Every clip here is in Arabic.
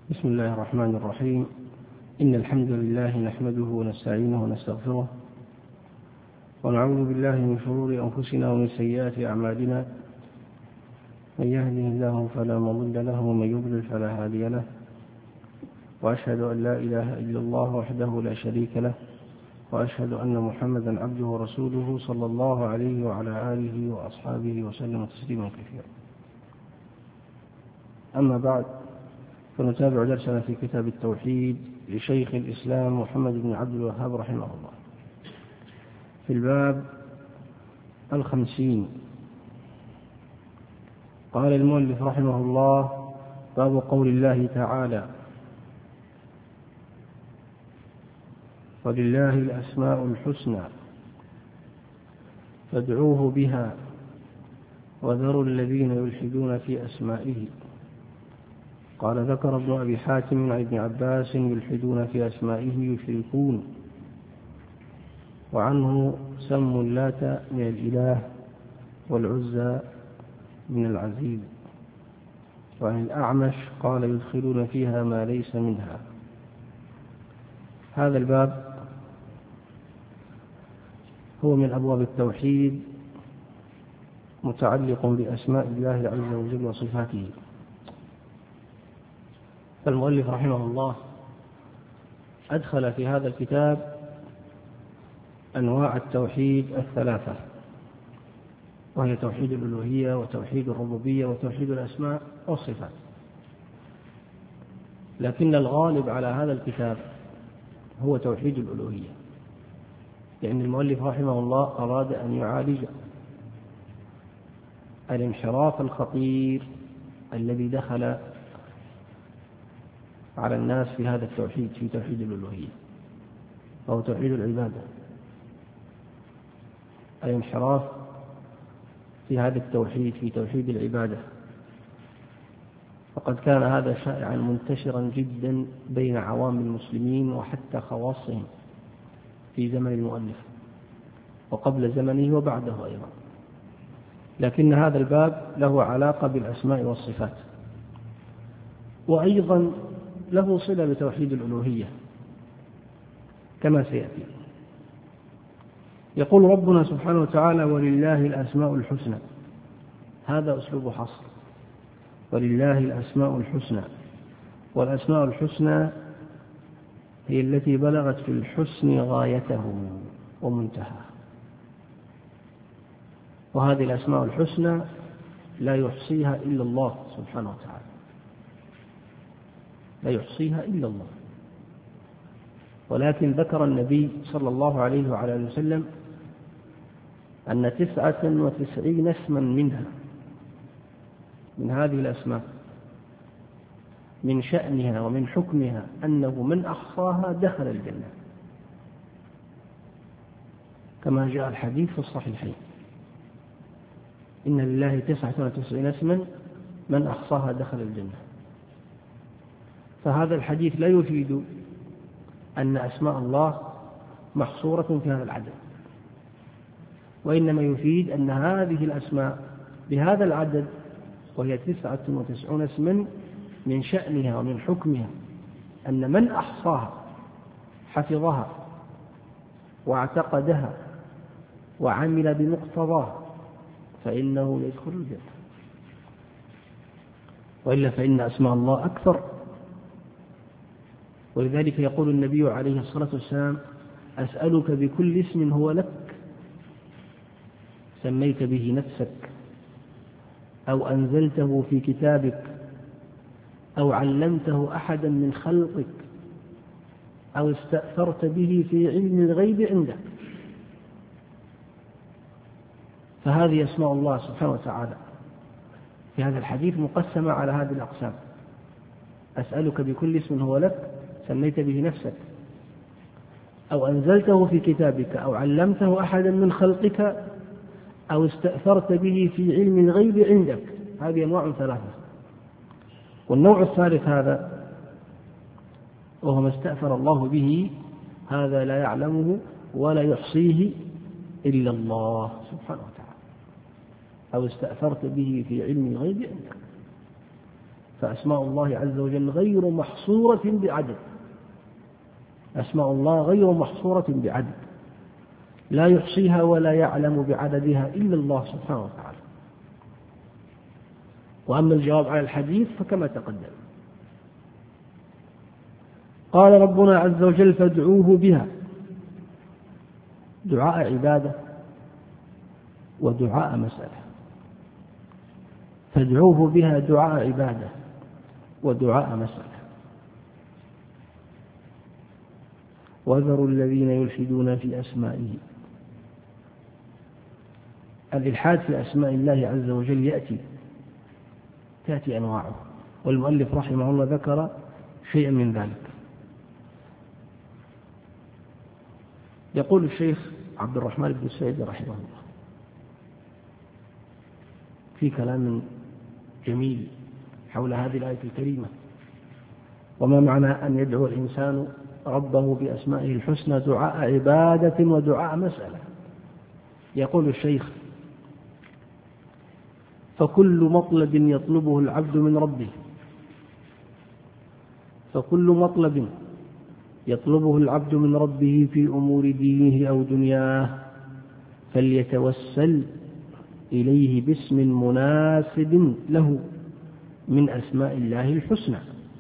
بسم الله الرحمن الرحيم. إن الحمد لله نحمده ونستعينه ونستغفره ونعوذ بالله من شرور أنفسنا ومن سيئات أعمالنا، من يهده الله فلا مضل له ومن يضلل فلا هادي له، وأشهد أن لا إله إلا الله وحده لا شريك له، وأشهد أن محمدا عبده ورسوله صلى الله عليه وعلى آله وأصحابه وسلم تسليما كثيرا. أما بعد، فنتابع درسنا في كتاب التوحيد لشيخ الإسلام محمد بن عبد الوهاب رحمه الله في الباب 50. قال المؤلف رحمه الله: باب قول الله تعالى: ولله الأسماء الحسنى فادعوه بها وذروا الذين يلحدون في أسمائه. قال: ذكر ابن أبي حاتم عن ابن عباس: يلحدون في أسمائه يشركون. وعنه: سموا اللات من الإله والعزى من العزيز. وعن الأعمش قال: يدخلون فيها ما ليس منها. هذا الباب هو من أبواب التوحيد، متعلق بأسماء الله عز وجل وصفاته. فالمؤلف رحمه الله أدخل في هذا الكتاب أنواع التوحيد الثلاثة، وهي توحيد الألوهية وتوحيد الربوبية وتوحيد الأسماء والصفات. لكن الغالب على هذا الكتاب هو توحيد الألوهية، لأن المؤلف رحمه الله أراد أن يعالج الانحراف الخطير الذي دخل على الناس في هذا التوحيد، في توحيد الألوهية، وهو توحيد العبادة. الانحراف في هذا التوحيد، في توحيد العبادة، فقد كان هذا شائعا منتشرا جدا بين عوام المسلمين وحتى خواصهم في زمن المؤلف وقبل زمنه وبعده أيضا. لكن هذا الباب له علاقة بالأسماء والصفات، وأيضا له صلة بتوحيد الألوهية كما سيأتي. يقول ربنا سبحانه وتعالى: ولله الأسماء الحسنى. هذا أسلوب حصر، ولله الأسماء الحسنى. والأسماء الحسنى هي التي بلغت في الحسن غايته ومنتهى، وهذه الأسماء الحسنى لا يحصيها إلا الله سبحانه وتعالى، لا يحصيها إلا الله. ولكن ذكر النبي صلى الله عليه وعلى آله وسلم أن 99 اسما منها، من هذه الأسماء، من شأنها ومن حكمها أنه من أحصاها دخل الجنة، كما جاء الحديث في الصحيحين: إن لله 99 اسما من أحصاها دخل الجنة. فهذا الحديث لا يفيد أن أسماء الله محصورة في هذا العدد، وإنما يفيد أن هذه الأسماء بهذا العدد، وهي 99 اسما، من شأنها ومن حكمها أن من أحصاها حفظها واعتقدها وعمل بمقتضاها فإنه يدخل الجنة. وإلا فإن أسماء الله أكثر. ولذلك يقول النبي عليه الصلاة والسلام: أسألك بكل اسم هو لك سميت به نفسك أو أنزلته في كتابك أو علمته أحدا من خلقك أو استأثرت به في علم الغيب عندك. فهذه أسماء الله سبحانه وتعالى في هذا الحديث مقسمة على هذه الأقسام: أسألك بكل اسم هو لك سميت به نفسك أو أنزلته في كتابك أو علمته أحدا من خلقك أو استأثرت به في علم الغيب عندك. هذه أنواع ثلاثة. والنوع الثالث هذا، وهو ما استأثر الله به، هذا لا يعلمه ولا يحصيه إلا الله سبحانه وتعالى، أو استأثرت به في علم الغيب عندك. فأسماء الله عز وجل غير محصورة بعدد، أسماء الله غير محصورة بعدد، لا يحصيها ولا يعلم بعددها إلا الله سبحانه وتعالى. وأما الجواب على الحديث فكما تقدم. قال ربنا عز وجل فادعوه بها، دعاء عبادة ودعاء مسألة، فادعوه بها دعاء عبادة ودعاء مسألة. وذروا الذين يلحدون في أسمائه. الإلحاد في أسماء الله عز وجل تأتي أنواعه، والمؤلف رحمه الله ذكر شيئا من ذلك. يقول الشيخ عبد الرحمن بن السعيد رحمه الله في كلام جميل حول هذه الآية الكريمة: وما معنى أن يدعو الإنسان ربه بأسمائه الحسنى دعاء عبادة ودعاء مسألة؟ يقول الشيخ: فكل مطلب يطلبه العبد من ربه، فكل مطلب يطلبه العبد من ربه في أمور دينه أو دنياه فليتوسل إليه باسم مناسب له من أسماء الله الحسنى.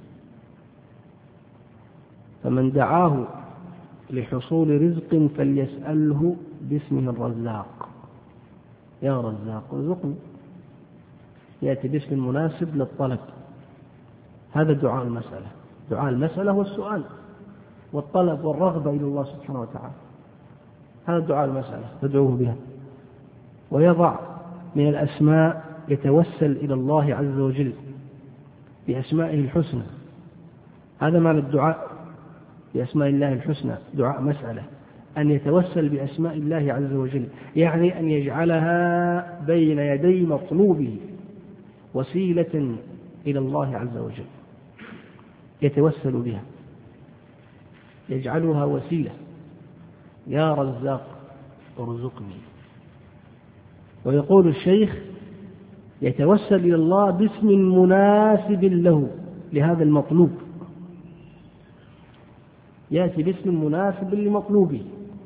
فمن دعاه لحصول رزق فليسأله باسمه الرزاق: يا رزاق ارزقني. يأتي باسم مناسب للطلب، هذا دعاء المسألة. دعاء المسألة هو السؤال والطلب والرغبة إلى الله سبحانه وتعالى، هذا دعاء المسألة تدعوه بها. ويضع من الأسماء يتوسل إلى الله عز وجل بأسمائه الحسنى، هذا معنى الدعاء بأسماء الله الحسنى، دعاء مسألة، أن يتوسل بأسماء الله عز وجل، يعني أن يجعلها بين يدي مطلوبه وسيلة إلى الله عز وجل، يتوسل بها، يجعلها وسيلة: يا رزاق ارزقني. ويقول الشيخ: يتوسل إلى الله باسم مناسب له لهذا المطلوب، يأتي باسم مناسب لمطلوبه.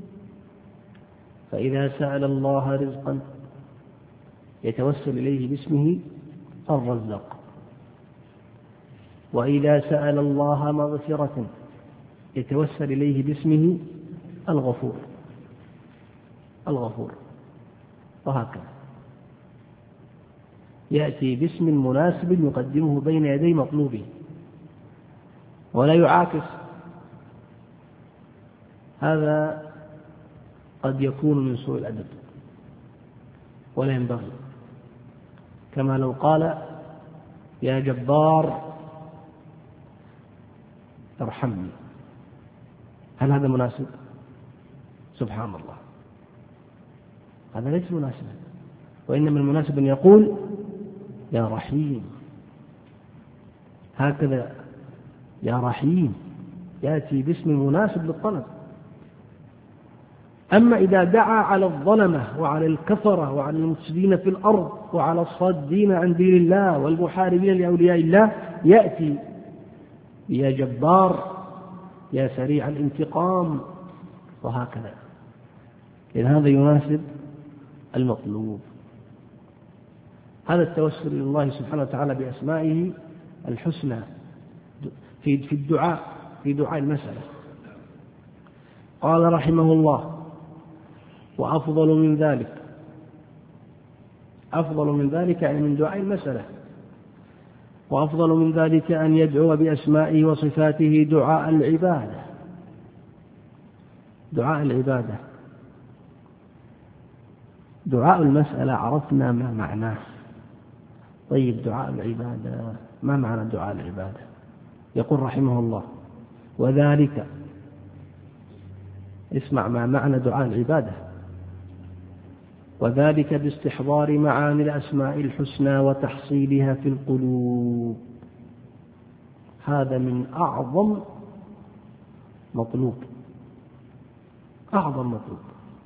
فإذا سأل الله رزقا يتوسل إليه باسمه الرزاق، وإذا سأل الله مغفرة يتوسل إليه باسمه الغفور، الغفور، وهكذا يأتي باسم مناسب يقدمه بين يدي مطلوبه، ولا يعاكس. هذا قد يكون من سوء الأدب ولا ينبغي، كما لو قال: يا جبار ارحمني، هل هذا مناسب؟ سبحان الله، هذا ليس مناسبا. وإنما المناسب أن يقول: يا رحيم، هكذا، يا رحيم، يأتي باسم مناسب للطلب. أما إذا دعا على الظلمة وعلى الكفرة وعلى المفسدين في الأرض وعلى الصادين عن دين الله والمحاربين لأولياء الله، يأتي: يا جبار، يا سريع الانتقام، وهكذا. إذن هذا يناسب المطلوب. هذا التوسل إلى الله سبحانه وتعالى بأسمائه الحسنى في الدعاء، في دعاء المسألة. قال رحمه الله: وأفضل من ذلك، أفضل من ذلك يعني من دعاء المسألة، وأفضل من ذلك أن يدعو بأسمائه وصفاته دعاء العبادة. دعاء العبادة، دعاء المسألة عرفنا ما معناه. طيب، دعاء العبادة، ما معنى دعاء العبادة؟ يقول رحمه الله: وذلك، اسمع ما معنى دعاء العبادة: وذلك باستحضار معاني الأسماء الحسنى وتحصيلها في القلوب. هذا من أعظم مطلوب، أعظم مطلوب،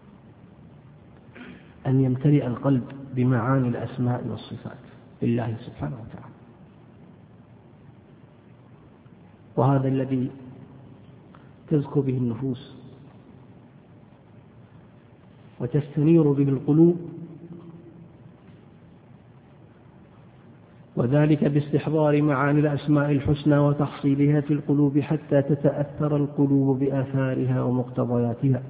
أن يمتلئ القلب بمعاني الأسماء والصفات لله سبحانه وتعالى. وهذا الذي تزكو به النفوس وتستنير به القلوب، وذلك باستحضار معاني الأسماء الحسنى وتحصيلها في القلوب حتى تتأثر القلوب بآثارها ومقتضياتها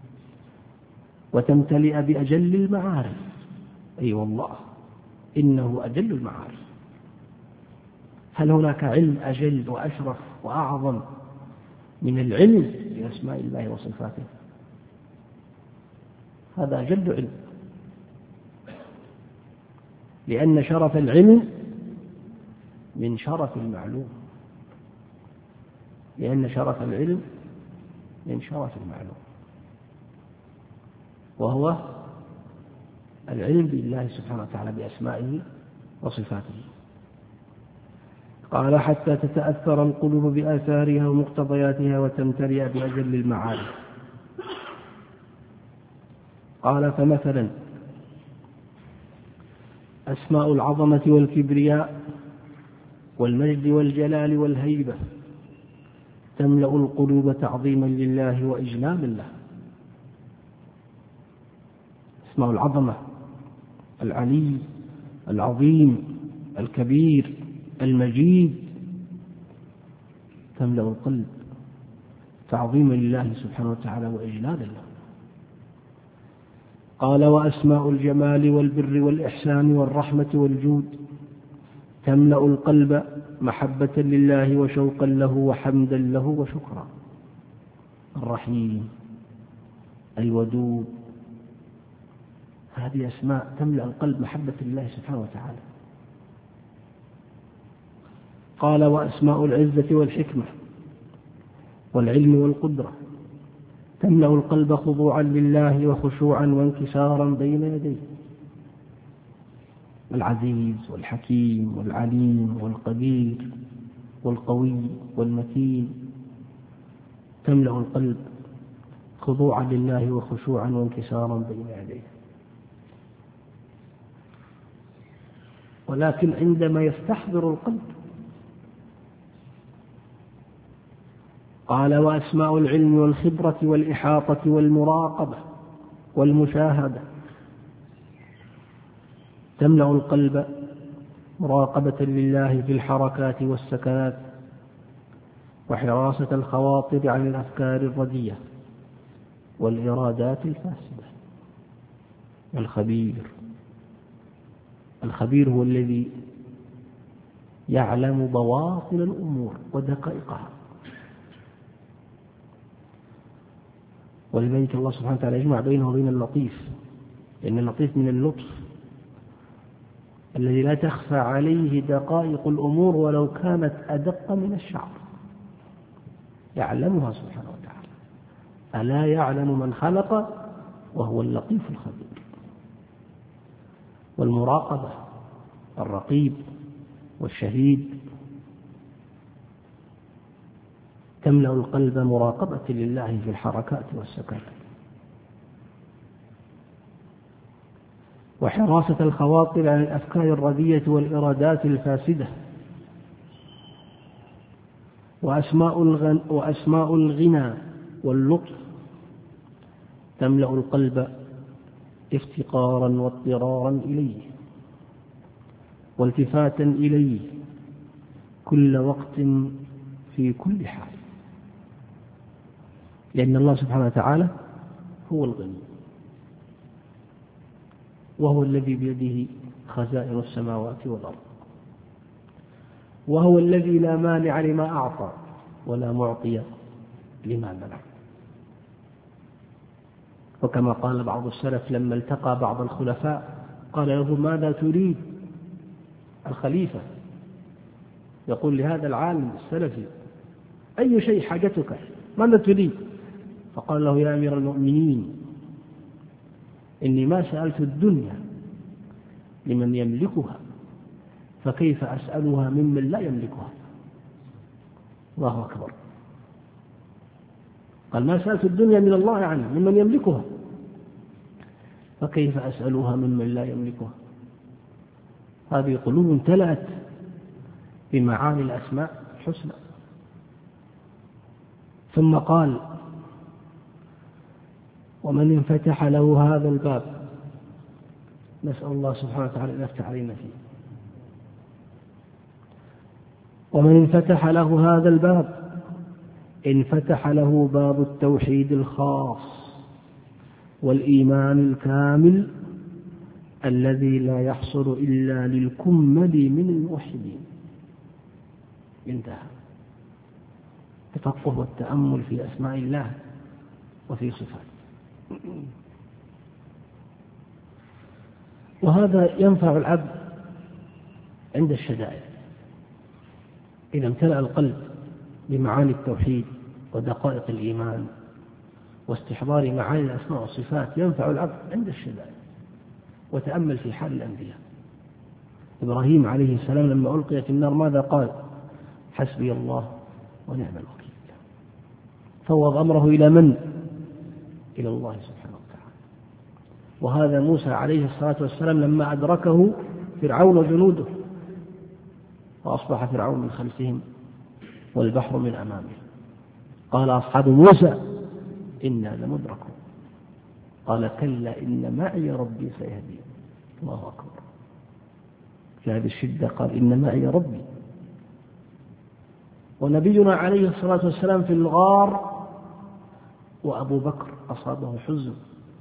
وتمتلئ بأجل المعارف. أي والله إنه أجل المعارف. هل هناك علم أجل وأشرف وأعظم من العلم بأسماء الله وصفاته؟ هذا أجل علم، لأن شرف العلم من شرف المعلوم، لأن شرف العلم من شرف المعلوم، وهو العلم بالله سبحانه وتعالى بأسمائه وصفاته. قال حتى تتأثر القلوب بآثارها ومقتضياتها وتمتلئ بأجل المعارف. قال فمثلا أسماء العظمة والكبرياء والمجد والجلال والهيبة تملأ القلوب تعظيما لله وإجلالا له. أسماء العظمة، العلي العظيم الكبير المجيد، تملأ القلب تعظيما لله سبحانه وتعالى وإجلالا له. قال وأسماء الجمال والبر والإحسان والرحمة والجود تملأ القلب محبة لله وشوقا له وحمدا له وشكرا. الرحيم الودود، هذه أسماء تملأ القلب محبة لله سبحانه وتعالى. قال وأسماء العزة والحكمة والعلم والقدرة تملأ القلب خضوعا لله وخشوعا وانكسارا بين يديه. العزيز والحكيم والعليم والقدير والقوي والمتين تملأ القلب خضوعا لله وخشوعا وانكسارا بين يديه. ولكن عندما يستحضر القلب، قال وأسماء العلم والخبرة والإحاطة والمراقبة والمشاهدة تملأ القلب مراقبة لله في الحركات والسكنات وحراسة الخواطر عن الأفكار الردية والإرادات الفاسدة. الخبير هو الذي يعلم بواطن الأمور ودقائقها، ولذلك الله سبحانه وتعالى يجمع بينه وبين اللطيف، لأن اللطيف من اللطف الذي لا تخفى عليه دقائق الأمور ولو كانت أدق من الشعر، يعلمها سبحانه وتعالى. ألا يعلم من خلق وهو اللطيف الخبير. والمراقبة، الرقيب والشهيد تملأ القلب مراقبة لله في الحركات والسكنات وحراسة الخواطر عن الأفكار الردية والإرادات الفاسدة. وأسماء الغنى واللطف تملأ القلب افتقارا واضطرارا إليه والتفاتا إليه كل وقت في كل حال، لأن الله سبحانه وتعالى هو الغني، وهو الذي بيده خزائن السماوات والأرض، وهو الذي لا مانع لما أعطى ولا معطي لما منع. وكما قال بعض السلف لما التقى بعض الخلفاء قال له ماذا تريد؟ الخليفة يقول لهذا العالم السلفي أي شيء حاجتك؟ ماذا تريد؟ فقال له يا أمير المؤمنين إني ما سألت الدنيا لمن يملكها فكيف أسألها ممن لا يملكها؟ الله أكبر. قال ما سألت الدنيا من الله يعني ممن يملكها فكيف أسألها ممن لا يملكها؟ هذه قلوب امتلأت بمعاني الأسماء الحسنى ثم قال: ومن انفتح له هذا الباب، نسأل الله سبحانه وتعالى أن يفتح علينا فيه، ومن انفتح له هذا الباب انفتح له باب التوحيد الخاص والإيمان الكامل الذي لا يحصل إلا للكمل من الموحدين. انتهى. التفقه والتأمل في أسماء الله وفي صفاته، وهذا ينفع العبد عند الشدائد. إذا امتلأ القلب بمعاني التوحيد ودقائق الإيمان واستحضار معاني الأسماء والصفات ينفع العبد عند الشدائد. وتأمل في حال الأنبياء. إبراهيم عليه السلام لما ألقي في النار ماذا قال؟ حسبي الله ونعم الوكيل. فوض أمره إلى من؟ إلى الله سبحانه وتعالى. وهذا موسى عليه الصلاة والسلام لما أدركه فرعون وجنوده وأصبح فرعون من خلفهم والبحر من أمامه، قال أصحاب موسى إنا لمدركون، قال كلا إن معي ربي سيهدين. الله أكبر. في هذه الشدة قال إن معي ربي. ونبينا عليه الصلاة والسلام في الغار وأبو بكر أصابه حزن،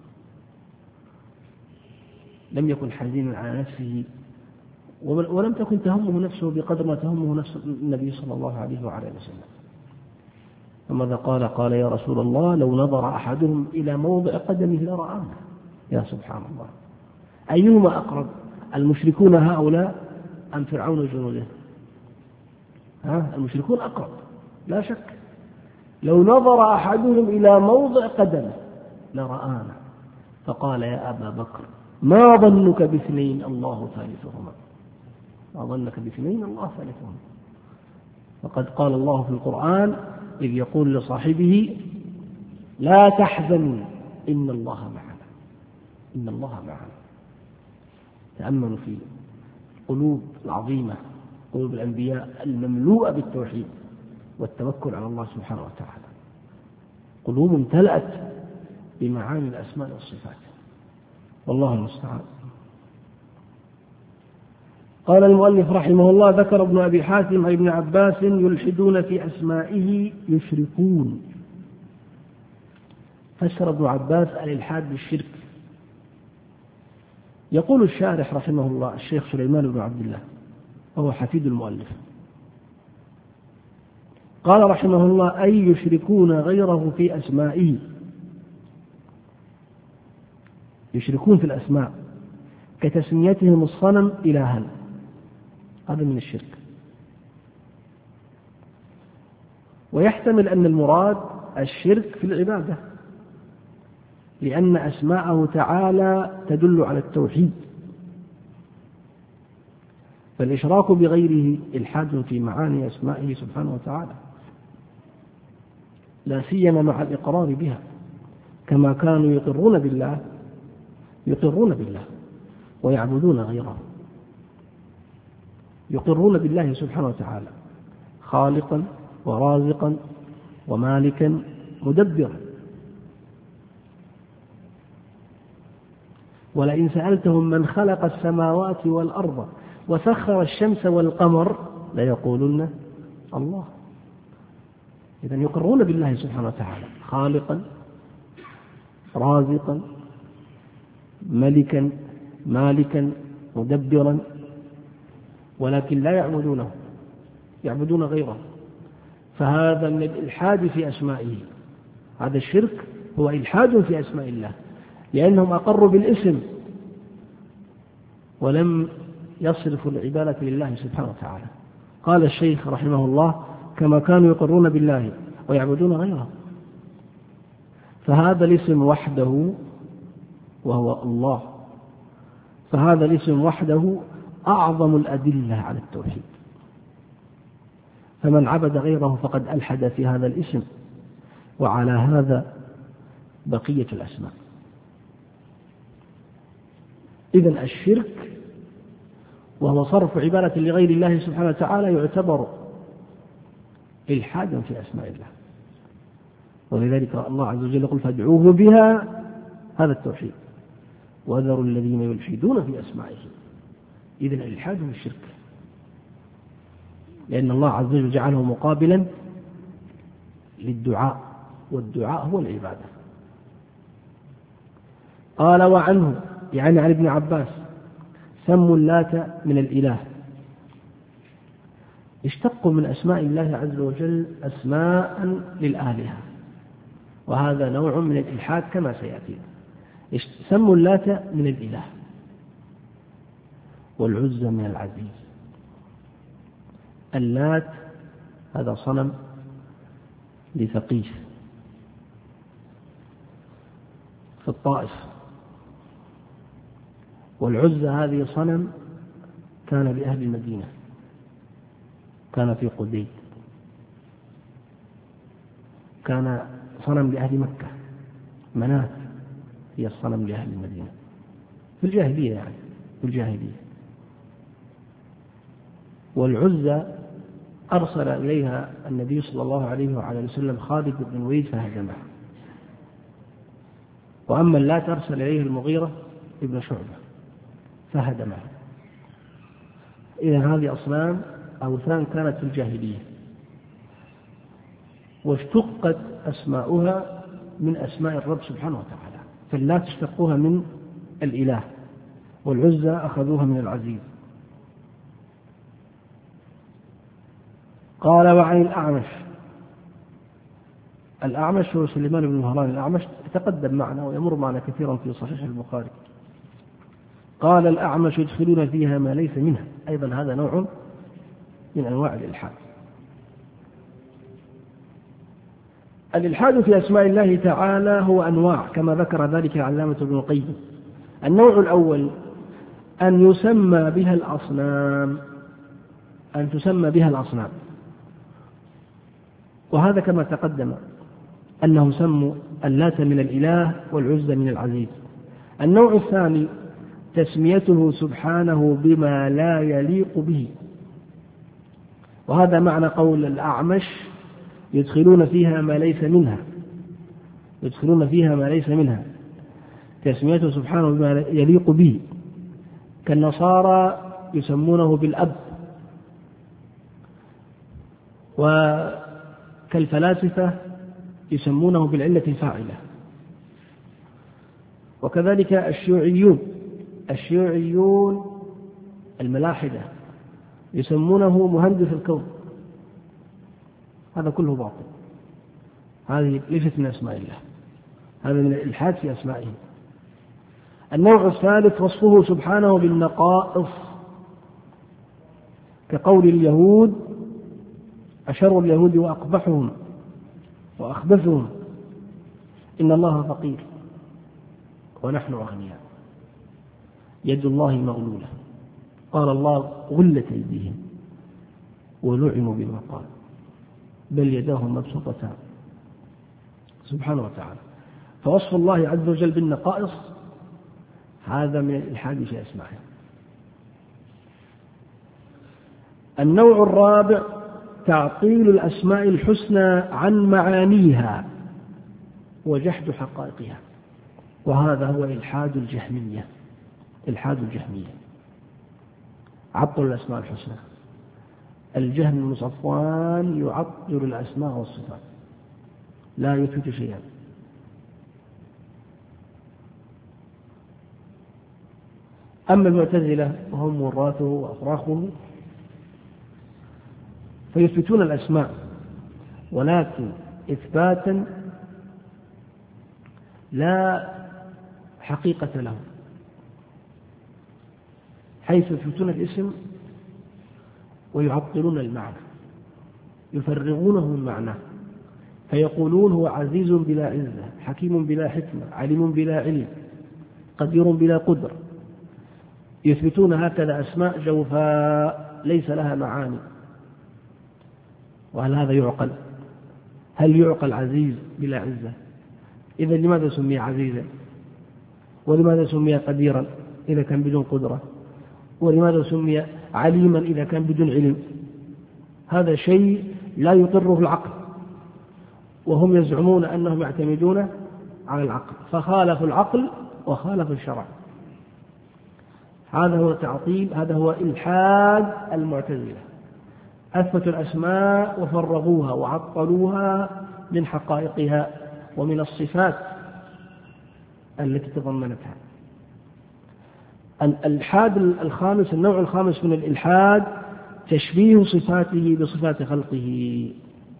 لم يكن حزينا على نفسه ولم تكن تهمه نفسه بقدر ما تهمه نفس النبي صلى الله عليه وعلى وسلم. فماذا قال؟ قال يا رسول الله لو نظر أحدهم إلى موضع قدمه لرآه. يا سبحان الله، أيهما أقرب، المشركون هؤلاء أم فرعون وجنوده؟ المشركون أقرب لا شك. لو نظر أحدهم إلى موضع قدمه لرآنا. فقال يا أبا بكر ما ظنك باثنين الله ثالثهما. ما ظنك باثنين الله ثالثهما. فقد قال الله في القرآن إذ يقول لصاحبه لا تحزن إن الله معنا. إن الله معنا. تأملوا في القلوب العظيمة، قلوب الأنبياء المملوءة بالتوحيد والتوكل على الله سبحانه وتعالى، قلوب امتلأت بمعاني الأسماء والصفات، والله المستعان. قال المؤلف رحمه الله ذكر ابن أبي حاتم عن ابن عباس يلحدون في أسمائه يشركون. فسر ابن عباس الإلحاد بالشرك. يقول الشارح رحمه الله الشيخ سليمان بن عبد الله وهو حفيد المؤلف، قال رحمه الله أي يشركون غيره في أسمائه، يشركون في الأسماء كتسميتهم الصنم إلها، هذا من الشرك. ويحتمل أن المراد الشرك في العبادة، لأن أسماءه تعالى تدل على التوحيد، فالإشراك بغيره إلحاد في معاني أسمائه سبحانه وتعالى، لا سيما مع الإقرار بها، كما كانوا يقرون بالله ويعبدون غيره. يقرون بالله سبحانه وتعالى خالقا ورازقا ومالكا مدبرا. ولئن سألتهم من خلق السماوات والأرض وسخر الشمس والقمر ليقولن الله. إذن يقرون بالله سبحانه وتعالى خالقا رازقا ملكا مالكا مدبرا، ولكن لا يعبدونه، يعبدون غيره. فهذا من الإلحاد في أسمائه. هذا الشرك هو إلحاد في أسماء الله، لأنهم أقروا بالاسم ولم يصرفوا العبادة لله سبحانه وتعالى. قال الشيخ رحمه الله كما كانوا يقرون بالله ويعبدون غيره. فهذا الاسم وحده وهو الله، فهذا الاسم وحده أعظم الأدلة على التوحيد، فمن عبد غيره فقد ألحد في هذا الاسم، وعلى هذا بقية الأسماء. إذن الشرك وهو صرف عبادة لغير الله سبحانه وتعالى يعتبر إلحادا في أسماء الله. ولذلك الله عز وجل يقول فادعوه بها، هذا التوحيد، وذروا الذين يلحدون في أسمائه. إذن الإلحاد هو الشرك، لأن الله عز وجل جعله مقابلا للدعاء، والدعاء هو العبادة. قال وعنه، يعني عن ابن عباس، سموا اللات من الإله، اشتقوا من أسماء الله عز وجل أسماء للآلهة، وهذا نوع من الإلحاد كما سيأتي. سموا اللات من الإله، والعزى من العزيز. اللات هذا صنم لثقيف في الطائف، والعزى هذه صنم كان لأهل المدينة، كان في قديد، كان صنم لأهل مكة. مناة هي الصنم لأهل المدينة في الجاهلية، يعني في الجاهلية. والعزى أرسل إليها النبي صلى الله عليه وعلى وسلم خالد بن الوليد فهزمه. وأما اللات أرسل إليه المغيرة ابن شعبة فهدمه. إذن هذه أصنام أوثان كانت في الجاهلية، واشتقت أسماؤها من أسماء الرب سبحانه وتعالى، فاللات اشتقوها من الإله، والعزى أخذوها من العزيز. قال وعن الأعمش هو سليمان بن مهران الأعمش، تقدم معنا ويمر معنا كثيرا في صحيح البخاري. قال الأعمش يدخلون فيها ما ليس منها، أيضا هذا نوع من أنواع الإلحاد. الإلحاد في أسماء الله تعالى هو أنواع كما ذكر ذلك العلامة ابن القيم. النوع الأول أن يسمى بها الأصنام، أن تسمى بها الأصنام، وهذا كما تقدم أنهم سموا اللات من الإله والعزى من العزيز. النوع الثاني تسميته سبحانه بما لا يليق به، وهذا معنى قول الأعمش يدخلون فيها ما ليس منها، يدخلون فيها ما ليس منها، تسميته سبحانه بما يليق به، كالنصارى يسمونه بالأب، وكالفلاسفة يسمونه بالعلة الفاعلة، وكذلك الشيوعيون الملاحدة يسمونه مهندس الكون. هذا كله باطل، هذه ليست من أسماء الله، هذا من الإلحاد في أسمائه. النوع الثالث وصفه سبحانه بالنقائص، كقول اليهود أشر اليهود وأقبحهم وأخبثهم إن الله فقير ونحن أغنياء، يد الله مغلولة، قال الله غلت أيديهم ولعنوا بما قال بل يداه مبسوطتان، سبحانه وتعالى. فوصف الله عز وجل بالنقائص هذا من الإلحاد في أسمائه. النوع الرابع تعطيل الأسماء الحسنى عن معانيها وجحد حقائقها، وهذا هو إلحاد الجهمية. عطل الأسماء الحسنى. الجهم بن صفوان يعطل الأسماء والصفات، لا يثبت شيئا. أما المعتزلة وهم وراثه وأفراخه فيثبتون الأسماء ولكن إثباتا لا حقيقة له، حيث يثبتون الاسم ويعطلون المعنى، يفرغونه من معناه، فيقولون هو عزيز بلا عزة، حكيم بلا حكمة، عليم بلا علم، قدير بلا قدرة. يثبتون هكذا أسماء جوفاء ليس لها معاني. وهل هذا يعقل؟ هل يعقل عزيز بلا عزة؟ إذا لماذا سمي عزيزا؟ ولماذا سمي قديرا إذا كان بدون قدرة؟ ولماذا سمي عليما إذا كان بدون علم؟ هذا شيء لا يقره العقل. وهم يزعمون أنهم يعتمدون على العقل، فخالفوا العقل وخالفوا الشرع. هذا هو تعطيل، هذا هو إلحاد المعتزلة. أثبتوا الأسماء وفرغوها وعطلوها من حقائقها ومن الصفات التي تضمنتها. الإلحاد الخامس، النوع الخامس من الإلحاد، تشبيه صفاته بصفات خلقه،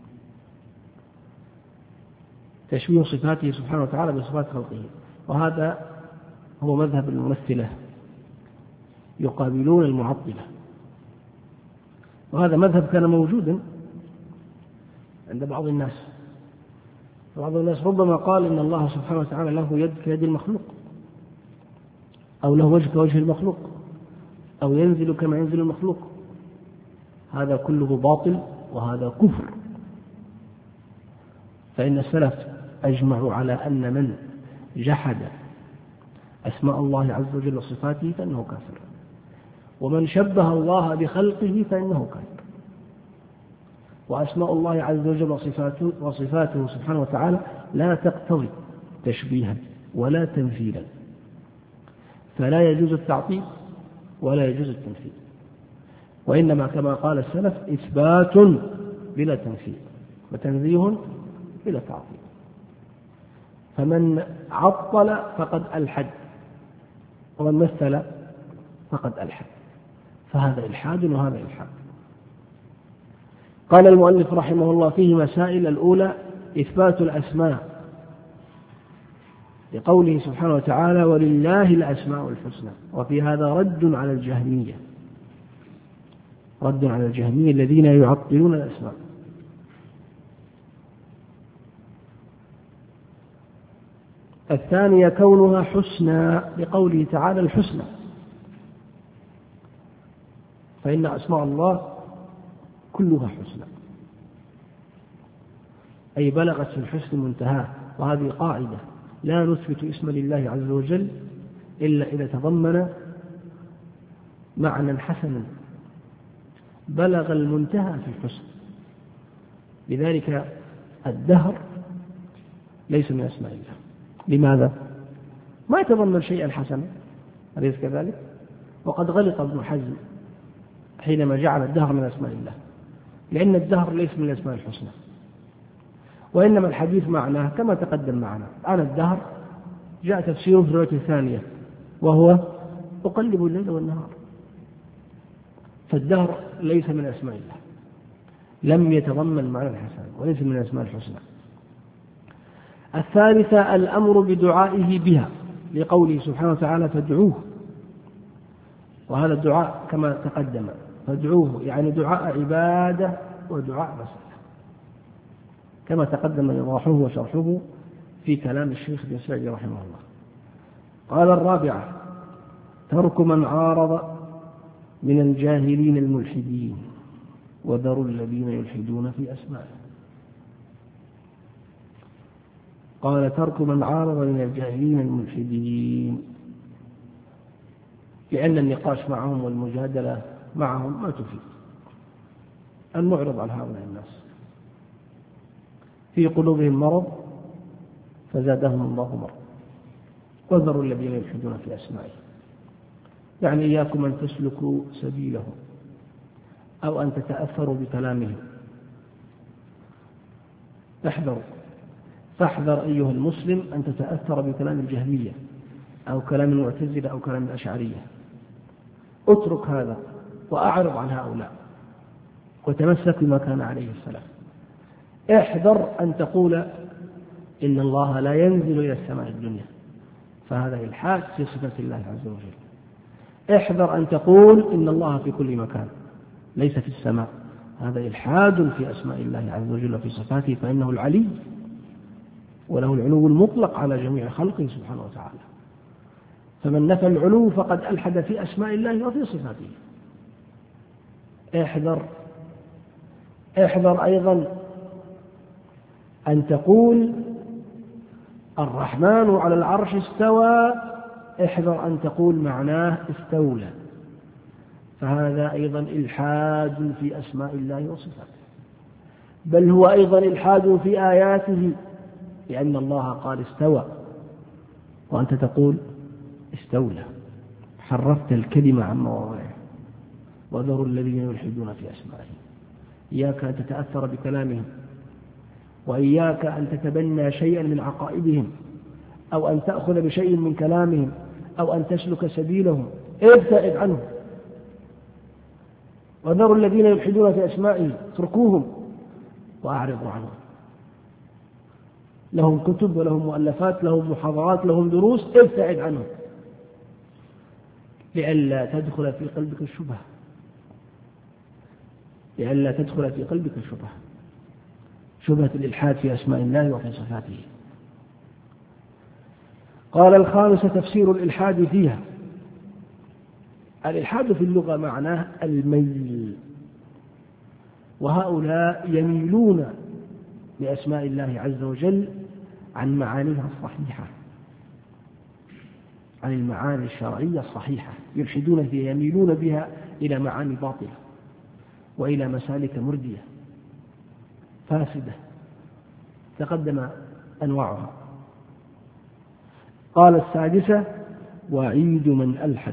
تشبيه صفاته سبحانه وتعالى بصفات خلقه، وهذا هو مذهب الممثلة، يقابلون المعطلة، وهذا مذهب كان موجودا عند بعض الناس. بعض الناس ربما قال إن الله سبحانه وتعالى له يد كيد المخلوق، أو له وجه كوجه المخلوق، أو ينزل كما ينزل المخلوق. هذا كله باطل وهذا كفر. فإن السلف أجمعوا على أن من جحد أسماء الله عز وجل وصفاته فإنه كافر، ومن شبه الله بخلقه فإنه كافر. وأسماء الله عز وجل وصفاته سبحانه وتعالى لا تقتضي تشبيها ولا تمثيلا، فلا يجوز التعطيل ولا يجوز التمثيل، وإنما كما قال السلف إثبات بلا تمثيل وتنزيه بلا تعطيل. فمن عطل فقد ألحد، ومن مثل فقد ألحد، فهذا إلحاد وهذا إلحاد. قال المؤلف رحمه الله فيه مسائل. الأولى إثبات الأسماء لقوله سبحانه وتعالى ولله الأسماء الحسنى، وفي هذا رد على الجهمية، رد على الجهمية الذين يعطلون الأسماء. الثانية كونها حسنى لقوله تعالى الحسنى، فإن أسماء الله كلها حسنى، أي بلغت في الحسن منتهى. وهذه قاعدة، لا نثبت اسم لله عز وجل إلا إذا تضمن معنى حسنا بلغ المنتهى في الحسن. لذلك الدهر ليس من أسماء الله. لماذا؟ ما يتضمن شيئا حسنا، أليس كذلك؟ وقد غلط ابن حزم حينما جعل الدهر من أسماء الله، لأن الدهر ليس من الأسماء الحسنى، وإنما الحديث معناه كما تقدم معنا. عن الدهر جاء تفسيره في الرواية الثانية وهو أقلب الليل والنهار، فالدهر ليس من أسماء الله، لم يتضمن معنى الحسن وليس من الأسماء الحسنى. الثالثة الأمر بدعائه بها لقوله سبحانه وتعالى فادعوه، وهذا الدعاء كما تقدم، فادعوه يعني دعاء عبادة ودعاء مسألة، كما تقدم إيضاحه وشرحه في كلام الشيخ بن سعدي رحمه الله. قال الرابعة ترك من عارض من الجاهلين الملحدين وذروا الذين يلحدون في أسمائه. قال ترك من عارض من الجاهلين الملحدين، لأن النقاش معهم والمجادلة معهم ما تفيد. المعرض عن هؤلاء الناس في قلوبهم مرض فزادهم الله مرض، وذروا الذين يلحدون في أسمائه، يعني إياكم أن تسلكوا سبيلهم أو أن تتأثروا بكلامهم. احذروا، فاحذر أيها المسلم أن تتأثر بكلام الجهمية أو كلام المعتزلة أو كلام الأشعرية. اترك هذا وأعرض عن هؤلاء وتمسك بما كان عليه السلام. احذر أن تقول إن الله لا ينزل إلى السماء الدنيا، فهذا إلحاد في صفة الله عز وجل. احذر أن تقول إن الله في كل مكان ليس في السماء، هذا إلحاد في أسماء الله عز وجل وفي صفاته، فإنه العلي وله العلو المطلق على جميع خلقه سبحانه وتعالى. فمن نفى العلو فقد ألحد في أسماء الله وفي صفاته. احذر أيضا أن تقول الرحمن على العرش استوى، احذر أن تقول معناه استولى، فهذا أيضا إلحاد في أسماء الله وصفاته. بل هو أيضا إلحاد في آياته، لأن الله قال استوى وأنت تقول استولى، حرفت الكلمة عن مواضعه. وذروا الذين يلحدون في أسمائه. إياك أن تتأثر بكلامهم، وإياك أن تتبنى شيئا من عقائدهم، أو أن تأخذ بشيء من كلامهم، أو أن تسلك سبيلهم، ابتعد عنهم. وذروا الذين يلحدون في أسمائه، اتركوهم وأعرضوا عنهم. لهم كتب ولهم مؤلفات، لهم محاضرات، لهم دروس، ابتعد عنهم لئلا تدخل في قلبك الشبهة، لئلا تدخل في قلبك الشبهة، شبهة الإلحاد في أسماء الله وفي صفاته. قال الخامسة تفسير الإلحاد فيها. الإلحاد في اللغة معناه الميل، وهؤلاء يميلون لأسماء الله عز وجل عن معانيها الصحيحة، عن المعاني الشرعية الصحيحة، يلحدون فيها، يميلون بها إلى معاني باطلة وإلى مسالك مردية فاسدة تقدم أنواعها. قال السادسة وعيد من ألحد.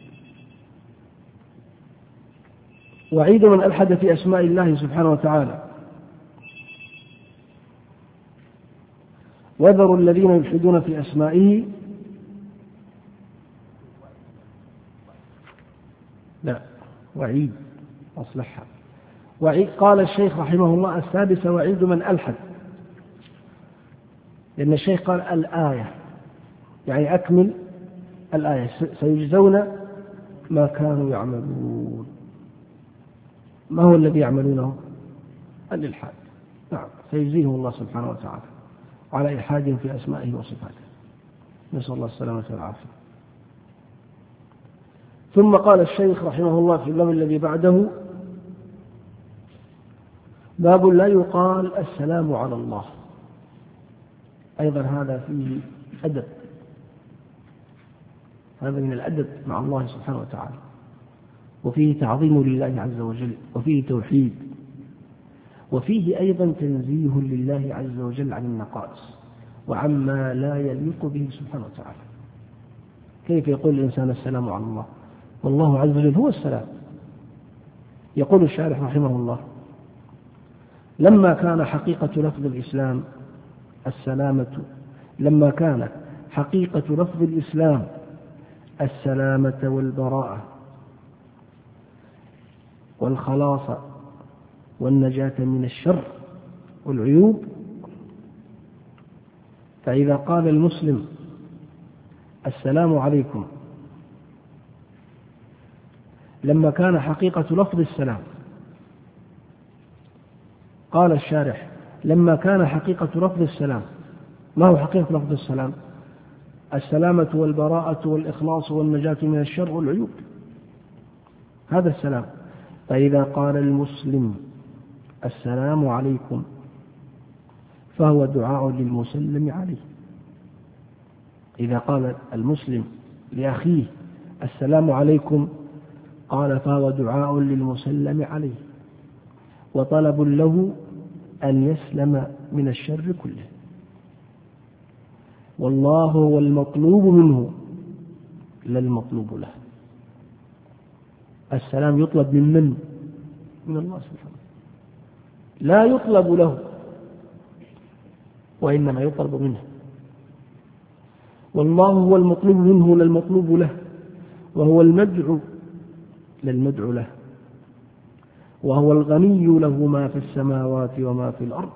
وعيد من ألحد في أسماء الله سبحانه وتعالى. وذروا الذين يلحدون في أسمائه. لا، وعيد أصلحها. وعيد. قال الشيخ رحمه الله السادسة وعيد من ألحد، لأن الشيخ قال الآية، يعني أكمل الآية، سيجزون ما كانوا يعملون. ما هو الذي يعملونه؟ الإلحاد. نعم، سيجزيهم الله سبحانه وتعالى على إلحادهم في أسمائه وصفاته، نسأل الله السلامة والعافية. ثم قال الشيخ رحمه الله في الباب الذي بعده باب لا يقال السلام على الله. أيضا هذا فيه أدب، هذا من الأدب مع الله سبحانه وتعالى، وفيه تعظيم لله عز وجل، وفيه توحيد، وفيه أيضا تنزيه لله عز وجل عن النقائص وعما لا يليق به سبحانه وتعالى. كيف يقول الإنسان السلام على الله والله عز وجل هو السلام؟ يقول الشارح رحمه الله لما كان حقيقة لفظ الإسلام السلامة، لما كانت حقيقة لفظ الإسلام السلامة والبراءة والخلاص والنجاة من الشر والعيوب، فإذا قال المسلم السلام عليكم، لما كان حقيقة لفظ السلام، قال الشارح لما كان حقيقة لفظ السلام، ما هو حقيقة لفظ السلام؟ السلامة والبراءة والإخلاص والنجاة من الشر والعيوب، هذا السلام. فإذا قال المسلم السلام عليكم فهو دعاء للمسلم عليه. إذا قال المسلم لأخيه السلام عليكم قال فهو دعاء للمسلم عليه، وطلب له أن يسلم من الشر كله، والله هو المطلوب منه لا المطلوب له. السلام يطلب من من؟ من الله سبحانه، لا يطلب له وإنما يطلب منه. والله هو المطلوب منه لا المطلوب له، وهو المدعو لا المدعو له، وهو الغني له ما في السماوات وما في الأرض.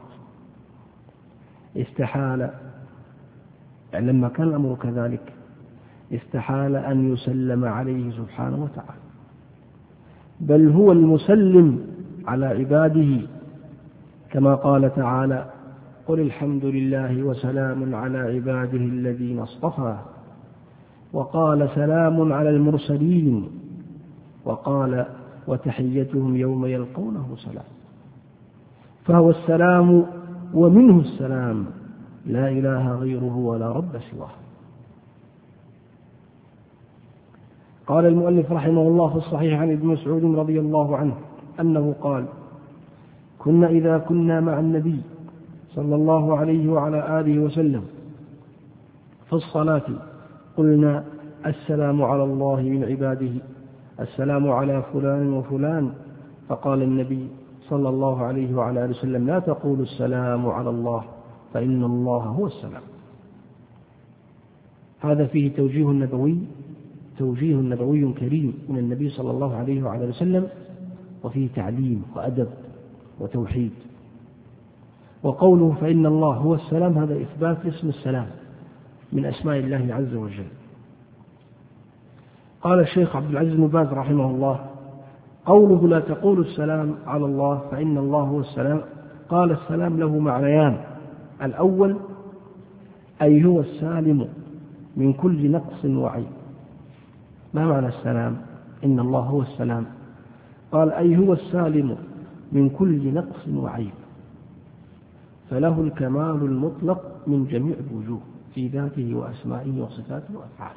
استحال، يعني لما كان الأمر كذلك استحال أن يسلم عليه سبحانه وتعالى، بل هو المسلم على عباده، كما قال تعالى قل الحمد لله وسلام على عباده الذين اصطفى، وقال سلام على المرسلين، وقال وتحيتهم يوم يلقونه سلام. فهو السلام ومنه السلام، لا إله غيره ولا رب سواه. قال المؤلف رحمه الله في الصحيح عن ابن مسعود رضي الله عنه أنه قال كنا إذا كنا مع النبي صلى الله عليه وعلى آله وسلم في الصلاة قلنا السلام على الله من عباده، السلام على فلان وفلان، فقال النبي صلى الله عليه وعلى آله وسلم لا تقولوا السلام على الله فإن الله هو السلام. هذا فيه توجيه نبوي كريم من النبي صلى الله عليه وعلى آله وسلم، وفيه تعليم وأدب وتوحيد. وقوله فإن الله هو السلام هذا إثبات اسم السلام من أسماء الله عز وجل. قال الشيخ عبد العزيز بن باز رحمه الله قوله لا تقولوا السلام على الله فإن الله هو السلام، قال السلام له معنيان: الأول أي هو السالم من كل نقص وعيب. ما معنى السلام؟ إن الله هو السلام، قال أي هو السالم من كل نقص وعيب، فله الكمال المطلق من جميع الوجوه في ذاته وأسمائه وصفاته وأفعاله.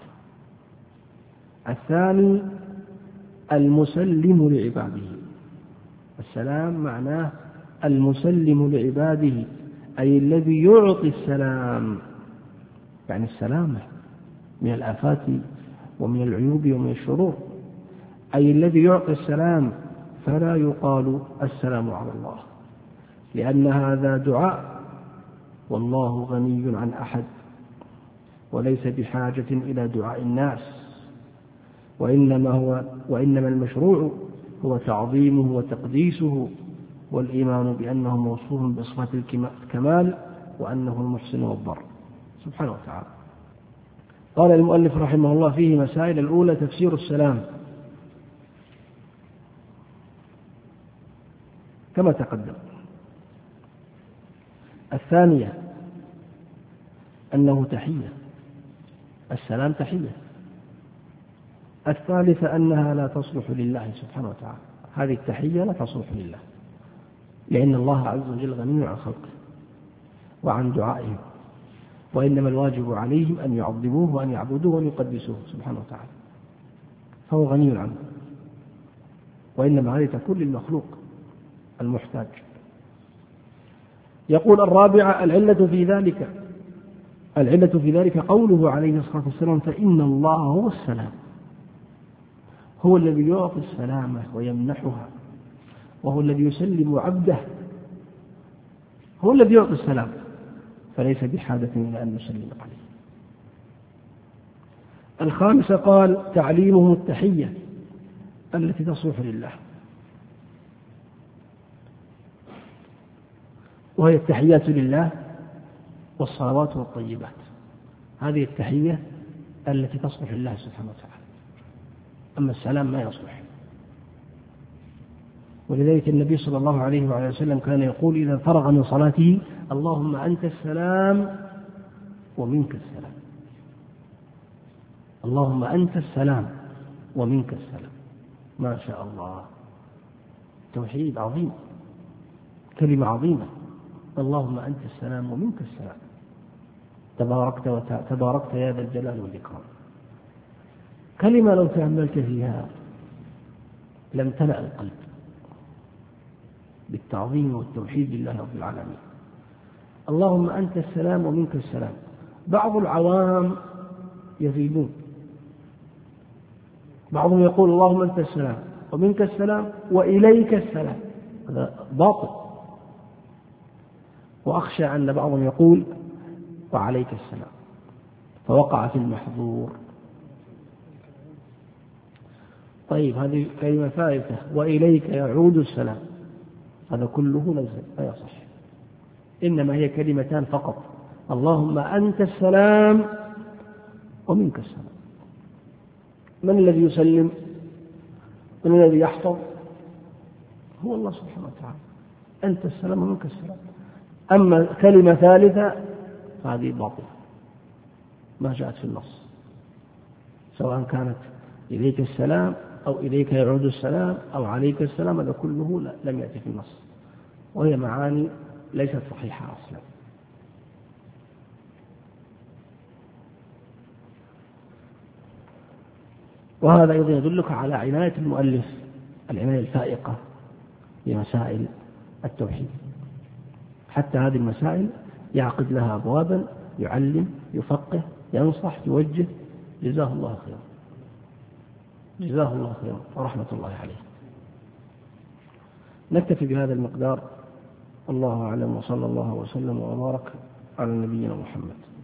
الثاني المسلم لعباده. السلام معناه المسلم لعباده، أي الذي يعطي السلام، يعني السلامة من الآفات ومن العيوب ومن الشرور، أي الذي يعطي السلام، فلا يقال السلام على الله، لأن هذا دعاء، والله غني عن أحد وليس بحاجة إلى دعاء الناس، وإنما المشروع هو تعظيمه وتقديسه والإيمان بأنه موصوف بصفات الكمال وأنه المحسن والبر سبحانه وتعالى. قال المؤلف رحمه الله فيه مسائل: الأولى تفسير السلام كما تقدم. الثانية أنه تحية، السلام تحية. الثالثة أنها لا تصلح لله سبحانه وتعالى، هذه التحية لا تصلح لله، لأن الله عز وجل غني عن خلقه وعن دعائهم، وإنما الواجب عليهم أن يعظموه وأن يعبدوه وأن يقدسوه سبحانه وتعالى، فهو غني عنه، وإنما هذه تكون للمخلوق المحتاج. يقول الرابعة العلة في ذلك قوله عليه الصلاة والسلام فإن الله هو السلام، هو الذي يعطي السلامة ويمنحها، وهو الذي يسلم عبده، هو الذي يعطي السلام، فليس بحاجة إلى أن نسلم عليه. الخامسة قال تعليمه التحية التي تصلح لله، وهي التحيات لله والصلوات والطيبات، هذه التحية التي تصلح لله سبحانه وتعالى، أما السلام ما يصلح. ولذلك النبي صلى الله عليه وعلى وسلم كان يقول إذا فرغ من صلاته اللهم أنت السلام ومنك السلام، اللهم أنت السلام ومنك السلام. ما شاء الله، توحيد عظيم، كلمة عظيمة، اللهم أنت السلام ومنك السلام، تباركت يا ذا الجلال والإكرام. كلمة لو تأملت فيها لم تملأ القلب بالتعظيم والتوحيد لله رب العالمين. اللهم أنت السلام ومنك السلام. بعض العوام يزيدون، بعضهم يقول اللهم أنت السلام ومنك السلام وإليك السلام، هذا باطل. وأخشى أن بعضهم يقول وعليك السلام، فوقع في المحظور. طيب هذه كلمة ثالثة، وإليك يعود السلام، هذا كله لا يصح، إنما هي كلمتان فقط، اللهم أنت السلام ومنك السلام. من الذي يسلم؟ من الذي يحفظ؟ هو الله سبحانه وتعالى، أنت السلام ومنك السلام. أما كلمة ثالثة فهذه باطلة ما جاءت في النص، سواء كانت إليك السلام أو إليك يعود السلام أو عليك السلام، هذا كله لم يأتي في النص، وهي معاني ليست صحيحة أصلا. وهذا أيضا يدلك على عناية المؤلف، العناية الفائقة بمسائل التوحيد. حتى هذه المسائل يعقد لها أبوابا، يعلم، يفقه، ينصح، يوجه. جزاه الله خيرا، جزاه الله خيرا ورحمة الله عليه. نكتفي بهذا المقدار. الله أعلم، وصلى الله وسلم وبارك على نبينا محمد.